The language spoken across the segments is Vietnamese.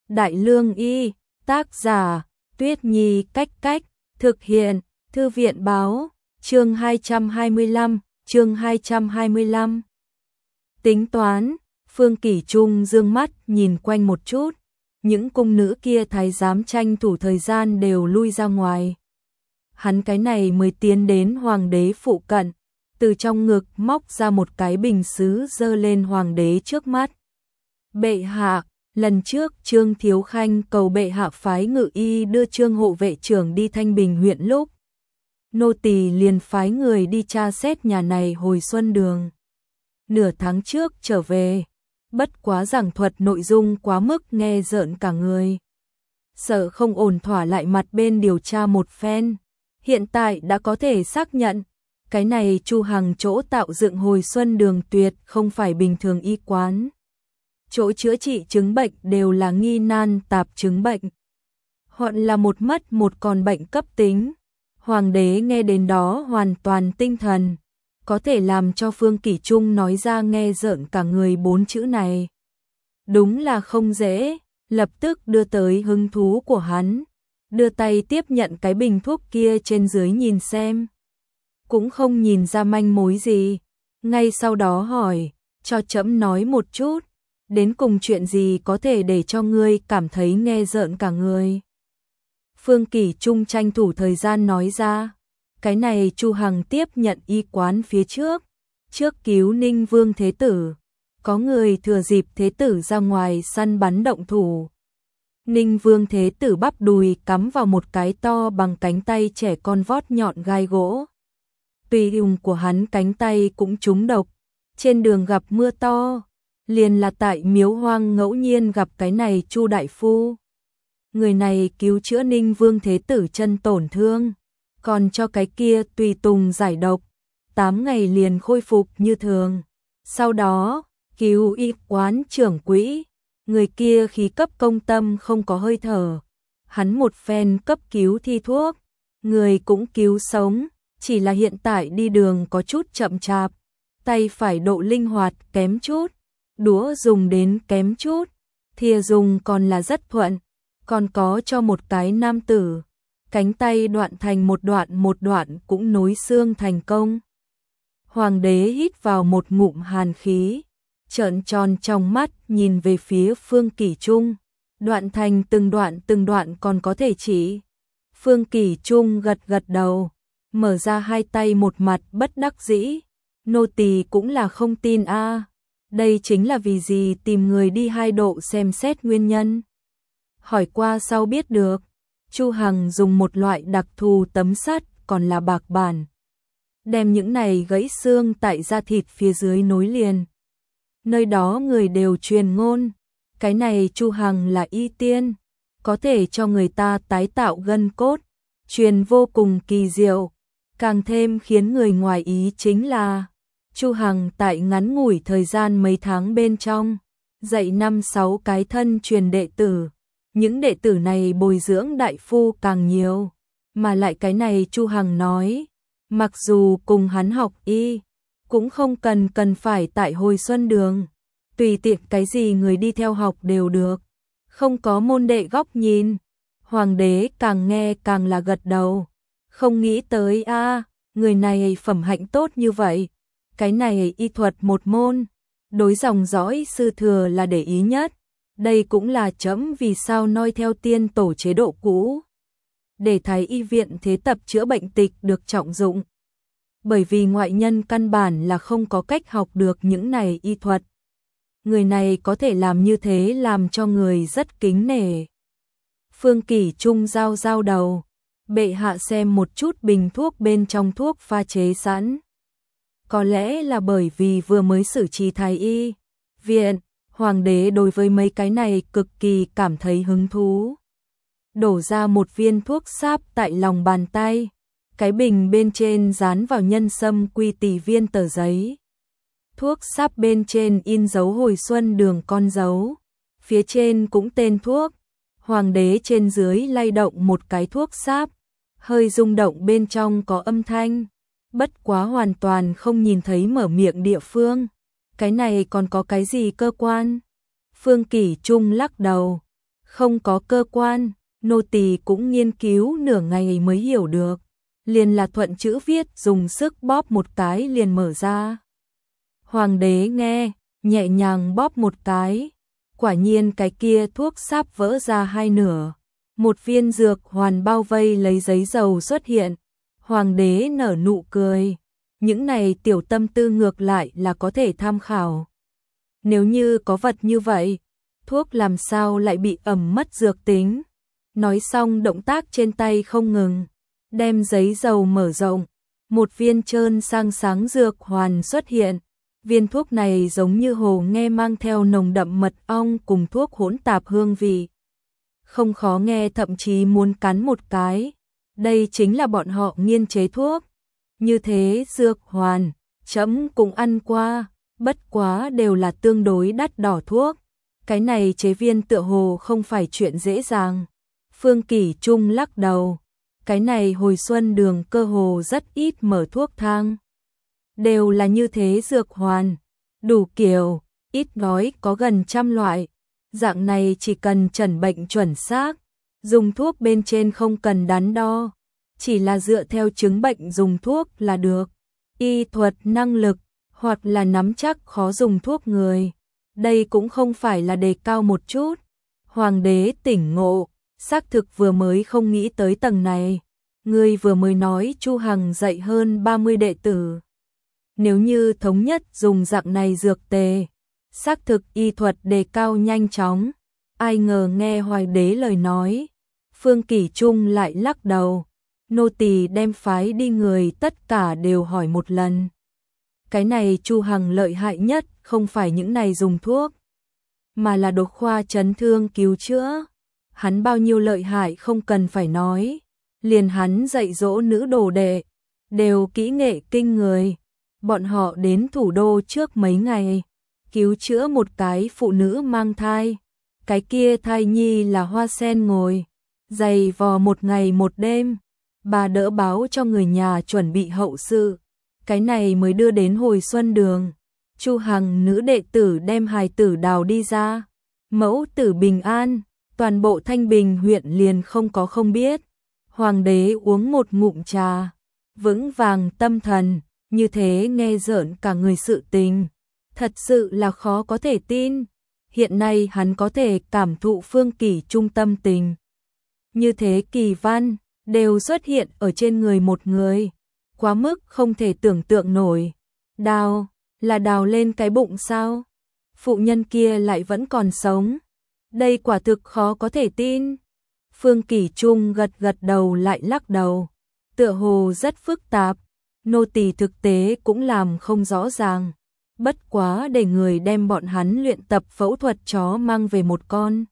Đại Lương Y, tác giả, Tuyết Nhi Cách Cách, thực hiện, Thư viện Báo, chương 225. Tính toán, Phương Kỷ Trung dương mắt nhìn quanh một chút, những cung nữ kia thái giám tranh thủ thời gian đều lui ra ngoài. Hắn cái này mới tiến đến hoàng đế phụ cận, từ trong ngực móc ra một cái bình sứ dơ lên hoàng đế trước mắt. Bệ hạ, lần trước Trương Thiếu Khanh cầu bệ hạ phái ngự y đưa Trương hộ vệ trưởng đi Thanh Bình huyện lúc, nô tỳ liền phái người đi tra xét nhà này hồi xuân đường. Nửa tháng trước trở về, bất quá giảng thuật nội dung quá mức nghe rợn cả người. Sợ không ổn thỏa lại mặt bên điều tra một phen, hiện tại đã có thể xác nhận, cái này Chu Hằng chỗ tạo dựng hồi xuân đường tuyệt không phải bình thường y quán. Chỗ chữa trị chứng bệnh đều là nghi nan tạp chứng bệnh, hoặc là một mất một còn bệnh cấp tính. Hoàng đế nghe đến đó hoàn toàn tinh thần, có thể làm cho Phương Kỷ Trung nói ra nghe rợn cả người 4 chữ này. Đúng là không dễ, lập tức đưa tới hứng thú của hắn, đưa tay tiếp nhận cái bình thuốc kia trên dưới nhìn xem. Cũng không nhìn ra manh mối gì, ngay sau đó hỏi, cho trẫm nói một chút, đến cùng chuyện gì có thể để cho ngươi cảm thấy nghe rợn cả người. Phương Kỷ Trung tranh thủ thời gian nói ra, cái này Chu Hằng tiếp nhận y quán phía trước cứu Ninh Vương Thế Tử, có người thừa dịp Thế Tử ra ngoài săn bắn động thủ. Ninh Vương Thế Tử bắp đùi cắm vào một cái to bằng cánh tay trẻ con vót nhọn gai gỗ. Tùy dùng của hắn cánh tay cũng trúng độc, trên đường gặp mưa to, liền là tại miếu hoang ngẫu nhiên gặp cái này Chu đại phu. Người này cứu chữa Ninh Vương Thế Tử chân tổn thương, còn cho cái kia tùy tùng giải độc, 8 ngày liền khôi phục như thường. Sau đó, cứu y quán trưởng quỹ, người kia khí cấp công tâm không có hơi thở. Hắn một phen cấp cứu thi thuốc, người cũng cứu sống, chỉ là hiện tại đi đường có chút chậm chạp, tay phải độ linh hoạt kém chút, đũa dùng đến kém chút, thìa dùng còn là rất thuận. Còn có cho một cái nam tử, cánh tay đoạn thành một đoạn cũng nối xương thành công. Hoàng đế hít vào một ngụm hàn khí, trợn tròn trong mắt nhìn về phía Phương Kỷ Trung, đoạn thành từng đoạn còn có thể chỉ. Phương Kỷ Trung gật gật đầu, mở ra hai tay một mặt bất đắc dĩ, nô tỳ cũng là không tin a, đây chính là vì gì tìm người đi 2 độ xem xét nguyên nhân. Hỏi qua sau biết được, Chu Hằng dùng một loại đặc thù tấm sắt còn là bạc bản, đem những này gãy xương tại da thịt phía dưới nối liền. Nơi đó người đều truyền ngôn, cái này Chu Hằng là y tiên, có thể cho người ta tái tạo gân cốt, truyền vô cùng kỳ diệu. Càng thêm khiến người ngoài ý chính là, Chu Hằng tại ngắn ngủi thời gian mấy tháng bên trong, dạy 5-6 cái thân truyền đệ tử. Những đệ tử này bồi dưỡng đại phu càng nhiều, mà lại cái này Chu Hằng nói, mặc dù cùng hắn học y, cũng không cần phải tại hồi xuân đường, tùy tiện cái gì người đi theo học đều được, không có môn đệ góc nhìn. Hoàng đế càng nghe càng là gật đầu, không nghĩ tới a, người này phẩm hạnh tốt như vậy, cái này y thuật một môn, đối dòng dõi sư thừa là để ý nhất. Đây cũng là trẫm vì sao noi theo tiên tổ chế độ cũ, để Thái y viện thế tập chữa bệnh tịch được trọng dụng. Bởi vì ngoại nhân căn bản là không có cách học được những này y thuật. Người này có thể làm như thế làm cho người rất kính nể. Phương Kỷ Trung giao đầu, bệ hạ xem một chút bình thuốc bên trong thuốc pha chế sẵn. Có lẽ là bởi vì vừa mới xử trí Thái y viện, Hoàng đế đối với mấy cái này cực kỳ cảm thấy hứng thú. Đổ ra một viên thuốc sáp tại lòng bàn tay, cái bình bên trên dán vào nhân sâm quy tỷ viên tờ giấy. Thuốc sáp bên trên in dấu hồi xuân đường con dấu, phía trên cũng tên thuốc. Hoàng đế trên dưới lay động một cái thuốc sáp, hơi rung động bên trong có âm thanh, bất quá hoàn toàn không nhìn thấy mở miệng địa phương. Cái này còn có cái gì cơ quan? Phương Kỷ Trung lắc đầu, Không có cơ quan, nô tỳ cũng nghiên cứu nửa ngày mới hiểu được. Liền là thuận chữ viết, dùng sức bóp một cái liền mở ra. Hoàng đế nghe, nhẹ nhàng bóp một cái. Quả nhiên cái kia thuốc sáp vỡ ra hai nửa. Một viên dược hoàn bao vây lấy giấy dầu xuất hiện. Hoàng đế nở nụ cười. Những này tiểu tâm tư ngược lại là có thể tham khảo. Nếu như có vật như vậy, thuốc làm sao lại bị ẩm mất dược tính. Nói xong động tác trên tay không ngừng. Đem giấy dầu mở rộng. Một viên trơn sang sáng dược hoàn xuất hiện. Viên thuốc này giống như hồ nghe mang theo nồng đậm mật ong cùng thuốc hỗn tạp hương vị. Không khó nghe, thậm chí muốn cắn một cái. Đây chính là bọn họ nghiên chế thuốc. Như thế dược hoàn, trẫm cũng ăn qua, bất quá đều là tương đối đắt đỏ thuốc. Cái này chế viên tựa hồ không phải chuyện dễ dàng. Phương Kỷ Trung lắc đầu. Cái này hồi xuân đường cơ hồ rất ít mở thuốc thang. Đều là như thế dược hoàn, đủ kiểu, ít nói có gần 100 loại. Dạng này chỉ cần chẩn bệnh chuẩn xác, dùng thuốc bên trên không cần đắn đo, chỉ là dựa theo chứng bệnh dùng thuốc là được. Y thuật năng lực, hoặc là nắm chắc khó dùng thuốc người. Đây cũng không phải là đề cao một chút. Hoàng đế tỉnh ngộ, xác thực vừa mới không nghĩ tới tầng này. Ngươi vừa mới nói Chu Hằng dạy hơn 30 đệ tử. Nếu như thống nhất dùng dạng này dược tề, xác thực y thuật đề cao nhanh chóng. Ai ngờ nghe Hoàng đế lời nói, Phương Kỷ Trung lại lắc đầu. Nô tỳ đem phái đi người tất cả đều hỏi một lần. Cái này Chu Hằng lợi hại nhất không phải những này dùng thuốc, mà là đột khoa chấn thương cứu chữa. Hắn bao nhiêu lợi hại không cần phải nói. Liền hắn dạy dỗ nữ đồ đệ, đều kỹ nghệ kinh người. Bọn họ đến thủ đô trước mấy ngày, cứu chữa một cái phụ nữ mang thai. Cái kia thai nhi là hoa sen ngồi, dày vò một ngày một đêm. Bà đỡ báo cho người nhà chuẩn bị hậu sự. Cái này mới đưa đến hồi xuân đường. Chu Hằng nữ đệ tử đem hài tử đào đi ra. Mẫu tử bình an, toàn bộ Thanh Bình huyện liền không có không biết. Hoàng đế uống một ngụm trà, vững vàng tâm thần, như thế nghe rợn cả người sự tình. Thật sự là khó có thể tin. Hiện nay hắn có thể cảm thụ Phương Kỷ Trung tâm tình. Như thế kỳ văn, đều xuất hiện ở trên người một người. Quá mức không thể tưởng tượng nổi. Đào, là đào lên cái bụng sao? Phụ nhân kia lại vẫn còn sống. Đây quả thực khó có thể tin. Phương Kỷ Trung gật gật đầu lại lắc đầu. Tựa hồ rất phức tạp. Nô tỳ thực tế cũng làm không rõ ràng. Bất quá để người đem bọn hắn luyện tập phẫu thuật chó mang về một con.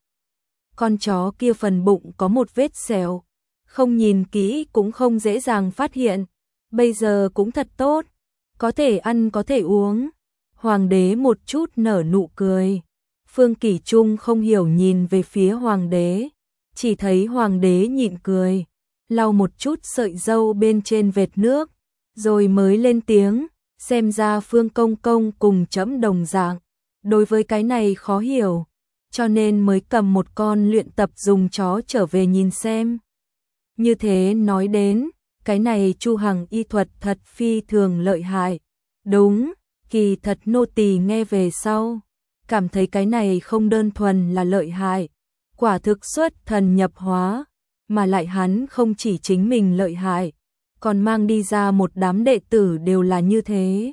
Con chó kia phần bụng có một vết sẹo. Không nhìn kỹ cũng không dễ dàng phát hiện. Bây giờ cũng thật tốt. Có thể ăn có thể uống. Hoàng đế một chút nở nụ cười. Phương Kỷ Trung không hiểu nhìn về phía hoàng đế. Chỉ thấy hoàng đế nhịn cười. Lau một chút sợi râu bên trên vệt nước. Rồi mới lên tiếng. Xem ra Phương công công cùng trẫm đồng dạng. Đối với cái này khó hiểu. Cho nên mới cầm một con luyện tập dùng chó trở về nhìn xem. Như thế nói đến, cái này Chu Hằng y thuật thật phi thường lợi hại. Đúng, kỳ thật nô tỳ nghe về sau. Cảm thấy cái này không đơn thuần là lợi hại. Quả thực xuất thần nhập hóa. Mà lại hắn không chỉ chính mình lợi hại. Còn mang đi ra một đám đệ tử đều là như thế.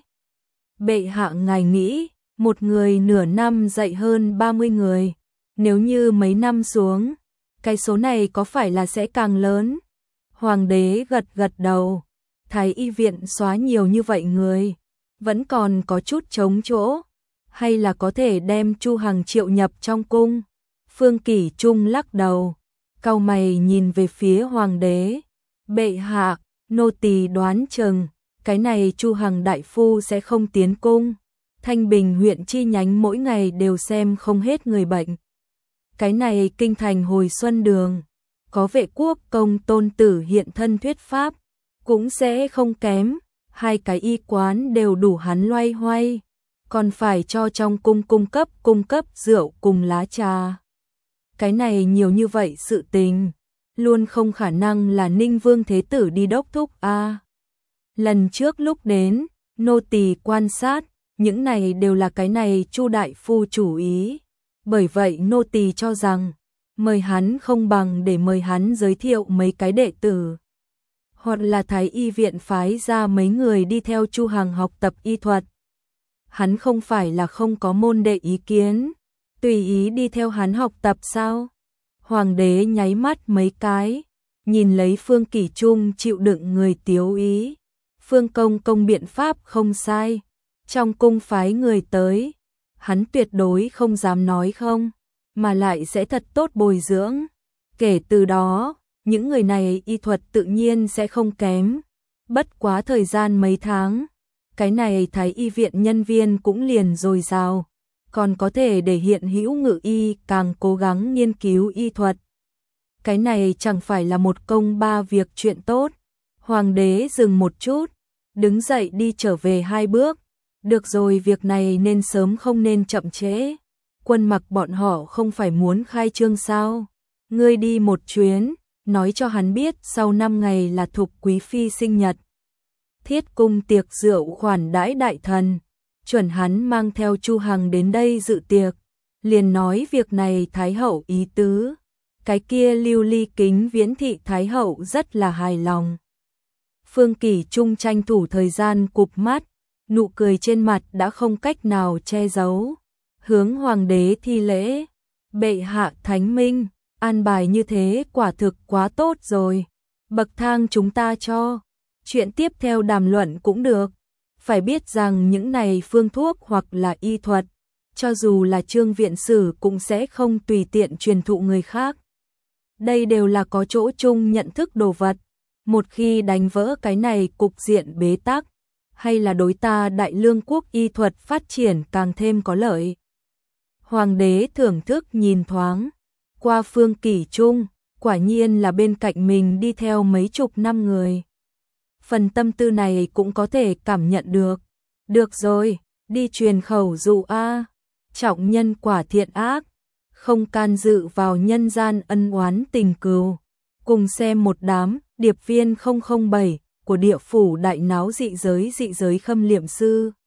Bệ hạ ngài nghĩ, một người nửa năm dạy hơn 30 người. Nếu như mấy năm xuống, cái số này có phải là sẽ càng lớn? Hoàng đế gật gật đầu. Thái y viện xóa nhiều như vậy người. Vẫn còn có chút trống chỗ. Hay là có thể đem Chu Hằng triệu nhập trong cung? Phương Kỷ Trung lắc đầu. Cau mày nhìn về phía hoàng đế. Bệ hạ, nô tỳ đoán chừng cái này Chu Hằng đại phu sẽ không tiến cung. Thanh Bình huyện chi nhánh mỗi ngày đều xem không hết người bệnh. Cái này kinh thành hồi xuân đường, có Vệ Quốc công tôn tử hiện thân thuyết pháp, cũng sẽ không kém. Hai cái y quán đều đủ hắn loay hoay, còn phải cho trong cung cung cấp rượu cùng lá trà. cái này nhiều như vậy sự tình, luôn không khả năng là Ninh Vương Thế Tử đi đốc thúc a. Lần trước lúc đến, nô tỳ quan sát, những này đều là cái này Chu đại phu chủ ý. Bởi vậy nô tỳ cho rằng, mời hắn không bằng để mời hắn giới thiệu mấy cái đệ tử. Hoặc là Thái y viện phái ra mấy người đi theo Chu Hằng học tập y thuật. Hắn không phải là không có môn đệ ý kiến, tùy ý đi theo hắn học tập sao? Hoàng đế nháy mắt mấy cái, nhìn lấy Phương Kỷ Trung chịu đựng người tiếu ý. Phương công công biện pháp không sai, trong cung phái người tới, hắn tuyệt đối không dám nói không, mà lại sẽ thật tốt bồi dưỡng. Kể từ đó, những người này y thuật tự nhiên sẽ không kém. Bất quá thời gian mấy tháng, cái này Thái y viện nhân viên cũng liền dồi dào, còn có thể để hiện hữu ngự y càng cố gắng nghiên cứu y thuật. Cái này chẳng phải là một công ba việc chuyện tốt. Hoàng đế dừng một chút, đứng dậy đi trở về 2 bước. Được rồi, việc này nên sớm không nên chậm trễ. Quân Mặc bọn họ không phải muốn khai trương sao? Ngươi đi một chuyến, nói cho hắn biết sau 5 ngày là Thục quý phi sinh nhật. Thiết cung tiệc rượu khoản đãi đại thần, chuẩn hắn mang theo Chu Hằng đến đây dự tiệc. Liền nói việc này Thái hậu ý tứ. Cái kia Lưu Ly Kính Viễn thị Thái hậu rất là hài lòng. Phương Kỷ Trung tranh thủ thời gian cụp mắt, nụ cười trên mặt đã không cách nào che giấu. Hướng hoàng đế thi lễ, bệ hạ thánh minh, an bài như thế quả thực quá tốt rồi. Bậc thang chúng ta cho, chuyện tiếp theo đàm luận cũng được. Phải biết rằng những này phương thuốc hoặc là y thuật, cho dù là Trương viện sử cũng sẽ không tùy tiện truyền thụ người khác. Đây đều là có chỗ chung nhận thức đồ vật. Một khi đánh vỡ cái này cục diện bế tắc, hay là đối ta Đại Lương quốc y thuật phát triển càng thêm có lợi. Hoàng đế thưởng thức nhìn thoáng qua Phương Kỷ Trung, quả nhiên là bên cạnh mình đi theo mấy chục năm người. Phần tâm tư này cũng có thể cảm nhận được. Được rồi, đi truyền khẩu dụ a, trọng nhân quả thiện ác, không can dự vào nhân gian ân oán tình cừu. Cùng xem một đám điệp viên 007 của địa phủ đại náo dị giới khâm liệm sư.